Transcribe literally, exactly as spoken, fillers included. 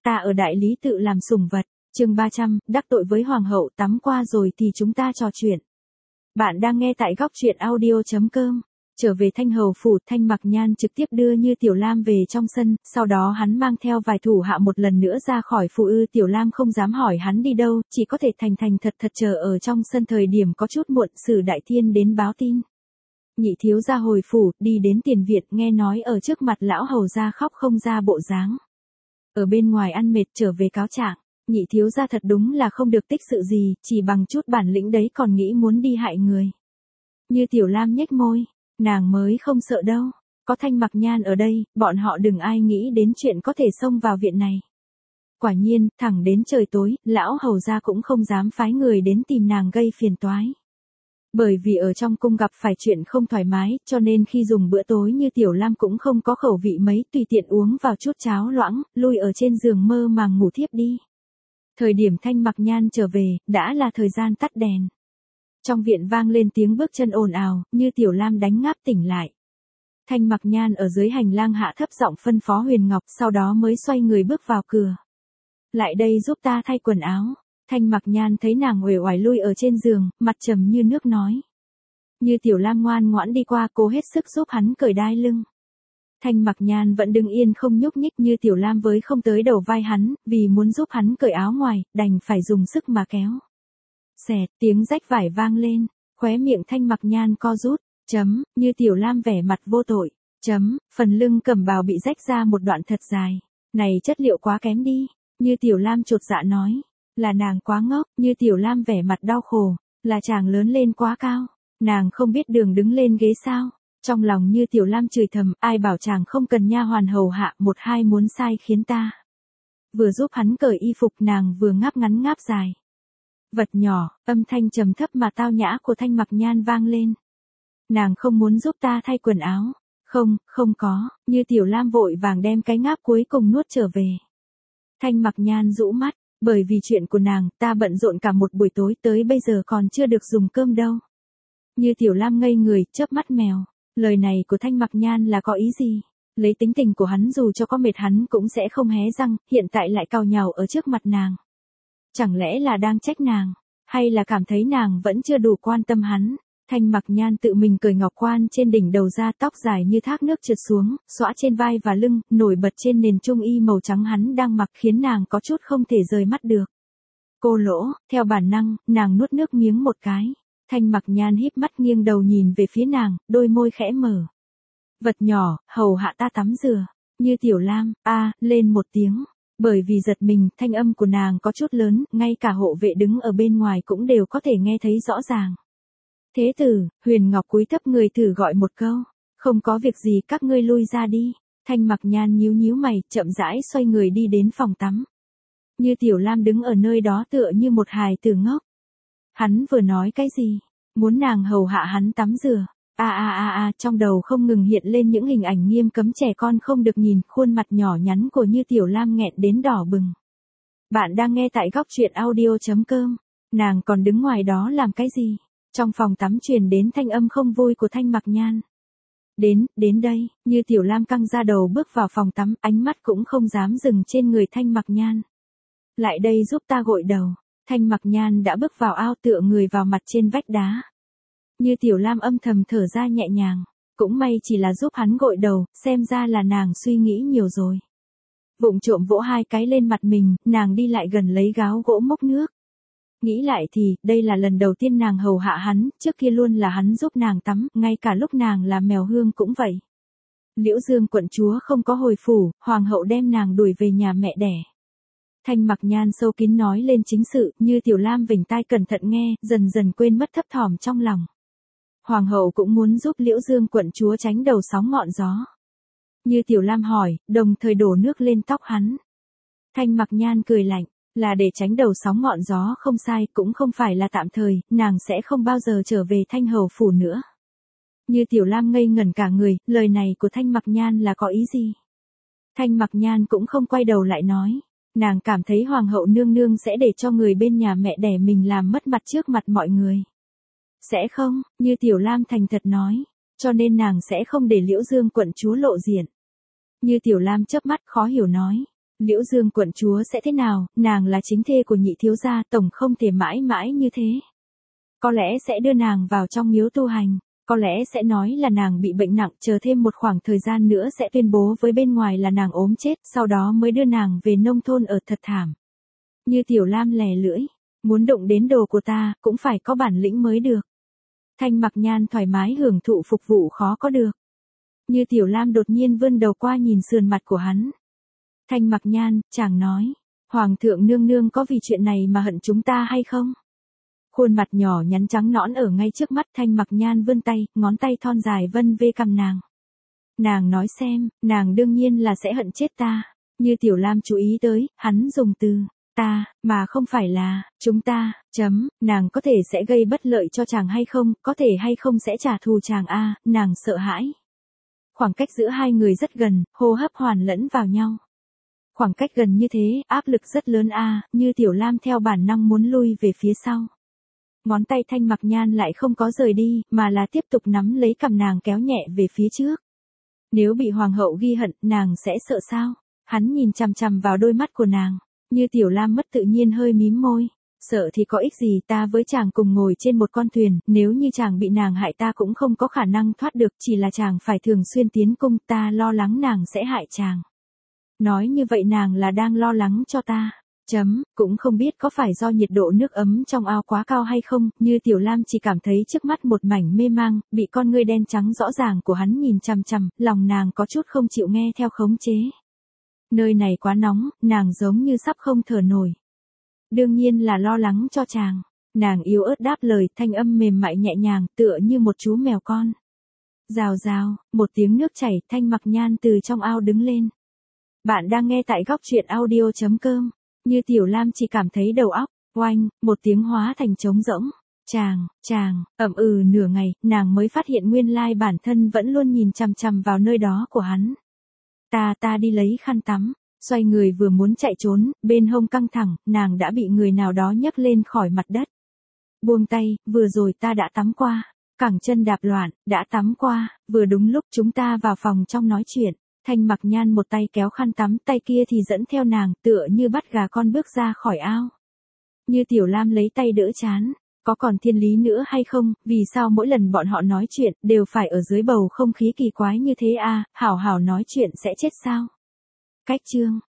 Ta ở đại lý tự làm sủng vật. Chương ba trăm, đắc tội với hoàng hậu, tắm qua rồi thì chúng ta trò chuyện. Bạn đang nghe tại góc truyện audio chấm com. Trở về Thanh Hầu phủ, Thanh Mặc Nhan trực tiếp đưa Như Tiểu Lam về trong sân, sau đó hắn mang theo vài thủ hạ một lần nữa ra khỏi phủ. Ư Tiểu Lam không dám hỏi hắn đi đâu, chỉ có thể thành thành thật thật chờ ở trong sân. Thời điểm có chút muộn, Sử Đại Thiên đến báo tin. Nhị thiếu gia hồi phủ, đi đến tiền viện, nghe nói ở trước mặt lão hầu gia khóc không ra bộ dáng. Ở bên ngoài ăn mệt trở về cáo trạng, nhị thiếu gia thật đúng là không được tích sự gì, chỉ bằng chút bản lĩnh đấy còn nghĩ muốn đi hại người. Như Tiểu Lam nhếch môi, nàng mới không sợ đâu, có Thanh Mặc Nhan ở đây, bọn họ đừng ai nghĩ đến chuyện có thể xông vào viện này. Quả nhiên, thẳng đến trời tối, lão hầu gia cũng không dám phái người đến tìm nàng gây phiền toái. Bởi vì ở trong cung gặp phải chuyện không thoải mái, cho nên khi dùng bữa tối Như Tiểu Lam cũng không có khẩu vị mấy, tùy tiện uống vào chút cháo loãng, lui ở trên giường mơ màng ngủ thiếp đi. Thời điểm Thanh Mặc Nhan trở về, đã là thời gian tắt đèn. Trong viện vang lên tiếng bước chân ồn ào, Như Tiểu Lam đánh ngáp tỉnh lại. Thanh Mặc Nhan ở dưới hành lang hạ thấp giọng phân phó Huyền Ngọc, sau đó mới xoay người bước vào cửa. Lại đây giúp ta thay quần áo. Thanh Mặc Nhan thấy nàng uể oải lui ở trên giường, mặt trầm như nước nói. Như Tiểu Lam ngoan ngoãn đi qua, cố hết sức giúp hắn cởi đai lưng. Thanh Mặc Nhan vẫn đứng yên không nhúc nhích, Như Tiểu Lam với không tới đầu vai hắn, vì muốn giúp hắn cởi áo ngoài, đành phải dùng sức mà kéo. Xẹt, tiếng rách vải vang lên, khóe miệng Thanh Mặc Nhan co rút, chấm, Như Tiểu Lam vẻ mặt vô tội, chấm, phần lưng cẩm bào bị rách ra một đoạn thật dài. Này chất liệu quá kém đi, Như Tiểu Lam chột dạ nói. Là nàng quá ngốc, Như Tiểu Lam vẻ mặt đau khổ, là chàng lớn lên quá cao, nàng không biết đường đứng lên ghế sao. Trong lòng Như Tiểu Lam chửi thầm, ai bảo chàng không cần nha hoàn hầu hạ, một hai muốn sai khiến ta. Vừa giúp hắn cởi y phục, nàng vừa ngáp ngắn ngáp dài. Vật nhỏ, âm thanh trầm thấp mà tao nhã của Thanh Mặc Nhan vang lên. Nàng không muốn giúp ta thay quần áo. Không, không có, Như Tiểu Lam vội vàng đem cái ngáp cuối cùng nuốt trở về. Thanh Mặc Nhan rũ mắt. Bởi vì chuyện của nàng, ta bận rộn cả một buổi tối, tới bây giờ còn chưa được dùng cơm đâu. Như Tiểu Lam ngây người, chớp mắt mèo. Lời này của Thanh Mặc Nhan là có ý gì? Lấy tính tình của hắn dù cho có mệt hắn cũng sẽ không hé răng, hiện tại lại cào nhào ở trước mặt nàng. Chẳng lẽ là đang trách nàng, hay là cảm thấy nàng vẫn chưa đủ quan tâm hắn? Thanh Mặc Nhan tự mình cởi ngọc quan trên đỉnh đầu ra, tóc dài như thác nước trượt xuống, xõa trên vai và lưng, nổi bật trên nền trung y màu trắng hắn đang mặc khiến nàng có chút không thể rời mắt được. Cô lỗ, theo bản năng, nàng nuốt nước miếng một cái. Thanh Mặc Nhan híp mắt nghiêng đầu nhìn về phía nàng, đôi môi khẽ mở. Vật nhỏ, hầu hạ ta tắm rửa. Như Tiểu Lam, a, lên một tiếng. Bởi vì giật mình, thanh âm của nàng có chút lớn, ngay cả hộ vệ đứng ở bên ngoài cũng đều có thể nghe thấy rõ ràng. Thế tử, Huyền Ngọc cúi thấp người thử gọi một câu. Không có việc gì, các ngươi lui ra đi. Thanh Mặc Nhan nhíu nhíu mày, chậm rãi xoay người đi đến phòng tắm. Như Tiểu Lam đứng ở nơi đó tựa như một hài tử ngốc. Hắn vừa nói cái gì? Muốn nàng hầu hạ hắn tắm rửa. A a a a, trong đầu không ngừng hiện lên những hình ảnh nghiêm cấm trẻ con không được nhìn, khuôn mặt nhỏ nhắn của Như Tiểu Lam nghẹn đến đỏ bừng. Bạn đang nghe tại góc truyện audio chấm com. Nàng còn đứng ngoài đó làm cái gì? Trong phòng tắm truyền đến thanh âm không vui của Thanh Mặc Nhan. Đến, đến đây, Như Tiểu Lam căng ra đầu bước vào phòng tắm, ánh mắt cũng không dám dừng trên người Thanh Mặc Nhan. Lại đây giúp ta gội đầu. Thanh Mặc Nhan đã bước vào ao, tựa người vào mặt trên vách đá. Như Tiểu Lam âm thầm thở ra nhẹ nhàng, cũng may chỉ là giúp hắn gội đầu, xem ra là nàng suy nghĩ nhiều rồi. Vụng trộm vỗ hai cái lên mặt mình, nàng đi lại gần lấy gáo gỗ múc nước. Nghĩ lại thì, đây là lần đầu tiên nàng hầu hạ hắn, trước kia luôn là hắn giúp nàng tắm, ngay cả lúc nàng là mèo hương cũng vậy. Liễu Dương quận chúa không có hồi phủ, hoàng hậu đem nàng đuổi về nhà mẹ đẻ. Thanh Mặc Nhan sâu kín nói lên chính sự, Như Tiểu Lam vểnh tai cẩn thận nghe, dần dần quên mất thấp thỏm trong lòng. Hoàng hậu cũng muốn giúp Liễu Dương quận chúa tránh đầu sóng ngọn gió. Như Tiểu Lam hỏi, đồng thời đổ nước lên tóc hắn. Thanh Mặc Nhan cười lạnh, là để tránh đầu sóng ngọn gió không sai, cũng không phải là tạm thời, nàng sẽ không bao giờ trở về Thanh Hầu phủ nữa. Như Tiểu Lam ngây ngẩn cả người, lời này của Thanh Mặc Nhan là có ý gì? Thanh Mặc Nhan cũng không quay đầu lại nói. Nàng cảm thấy hoàng hậu nương nương sẽ để cho người bên nhà mẹ đẻ mình làm mất mặt trước mặt mọi người. Sẽ không, Như Tiểu Lam thành thật nói, cho nên nàng sẽ không để Liễu Dương quận chúa lộ diện. Như Tiểu Lam chớp mắt khó hiểu nói, Liễu Dương quận chúa sẽ thế nào, nàng là chính thê của nhị thiếu gia, tổng không thể mãi mãi như thế. Có lẽ sẽ đưa nàng vào trong miếu tu hành, có lẽ sẽ nói là nàng bị bệnh nặng, chờ thêm một khoảng thời gian nữa sẽ tuyên bố với bên ngoài là nàng ốm chết, sau đó mới đưa nàng về nông thôn ở thật thảm. Như Tiểu Lam lè lưỡi, muốn động đến đồ của ta, cũng phải có bản lĩnh mới được. Thanh Mặc Nhan thoải mái hưởng thụ phục vụ khó có được. Như Tiểu Lam đột nhiên vươn đầu qua nhìn sườn mặt của hắn. Thanh Mặc Nhan, chàng nói, Hoàng thượng nương nương có vì chuyện này mà hận chúng ta hay không? Khuôn mặt nhỏ nhắn trắng nõn ở ngay trước mắt. Thanh Mặc Nhan vươn tay, ngón tay thon dài vân vê cằm nàng. Nàng nói xem, nàng đương nhiên là sẽ hận chết ta. Như Tiểu Lam chú ý tới, hắn dùng từ ta, mà không phải là chúng ta, chấm, nàng có thể sẽ gây bất lợi cho chàng hay không, có thể hay không sẽ trả thù chàng a, nàng sợ hãi. Khoảng cách giữa hai người rất gần, hô hấp hoàn lẫn vào nhau. Khoảng cách gần như thế, áp lực rất lớn a, Như Tiểu Lam theo bản năng muốn lui về phía sau. Ngón tay Thanh Mặc Nhan lại không có rời đi, mà là tiếp tục nắm lấy cằm nàng kéo nhẹ về phía trước. Nếu bị hoàng hậu ghi hận, nàng sẽ sợ sao? Hắn nhìn chằm chằm vào đôi mắt của nàng. Như Tiểu Lam mất tự nhiên hơi mím môi. Sợ thì có ích gì, ta với chàng cùng ngồi trên một con thuyền, nếu như chàng bị nàng hại ta cũng không có khả năng thoát được, chỉ là chàng phải thường xuyên tiến cung, ta lo lắng nàng sẽ hại chàng. Nói như vậy nàng là đang lo lắng cho ta. Chấm, cũng không biết có phải do nhiệt độ nước ấm trong ao quá cao hay không, Như Tiểu Lam chỉ cảm thấy trước mắt một mảnh mê mang, bị con ngươi đen trắng rõ ràng của hắn nhìn chằm chằm, lòng nàng có chút không chịu nghe theo khống chế. Nơi này quá nóng, nàng giống như sắp không thở nổi. Đương nhiên là lo lắng cho chàng. Nàng yếu ớt đáp lời, thanh âm mềm mại nhẹ nhàng, tựa như một chú mèo con. Rào rào, một tiếng nước chảy, Thanh Mặc Nhan từ trong ao đứng lên. Bạn đang nghe tại góc truyện audio chấm com. Như Tiểu Lam chỉ cảm thấy đầu óc, oanh, một tiếng hóa thành trống rỗng. Chàng, chàng, ậm ừ nửa ngày, nàng mới phát hiện nguyên lai bản thân vẫn luôn nhìn chằm chằm vào nơi đó của hắn. Ta ta đi lấy khăn tắm, xoay người vừa muốn chạy trốn, bên hông căng thẳng, nàng đã bị người nào đó nhấc lên khỏi mặt đất. Buông tay, vừa rồi ta đã tắm qua, cẳng chân đạp loạn, đã tắm qua, vừa đúng lúc chúng ta vào phòng trong nói chuyện. Thanh Mặc Nhan một tay kéo khăn tắm, tay kia thì dẫn theo nàng, tựa như bắt gà con bước ra khỏi ao. Như Tiểu Lam lấy tay đỡ chán, có còn thiên lý nữa hay không, vì sao mỗi lần bọn họ nói chuyện, đều phải ở dưới bầu không khí kỳ quái như thế a, hảo hảo nói chuyện sẽ chết sao? Cách chương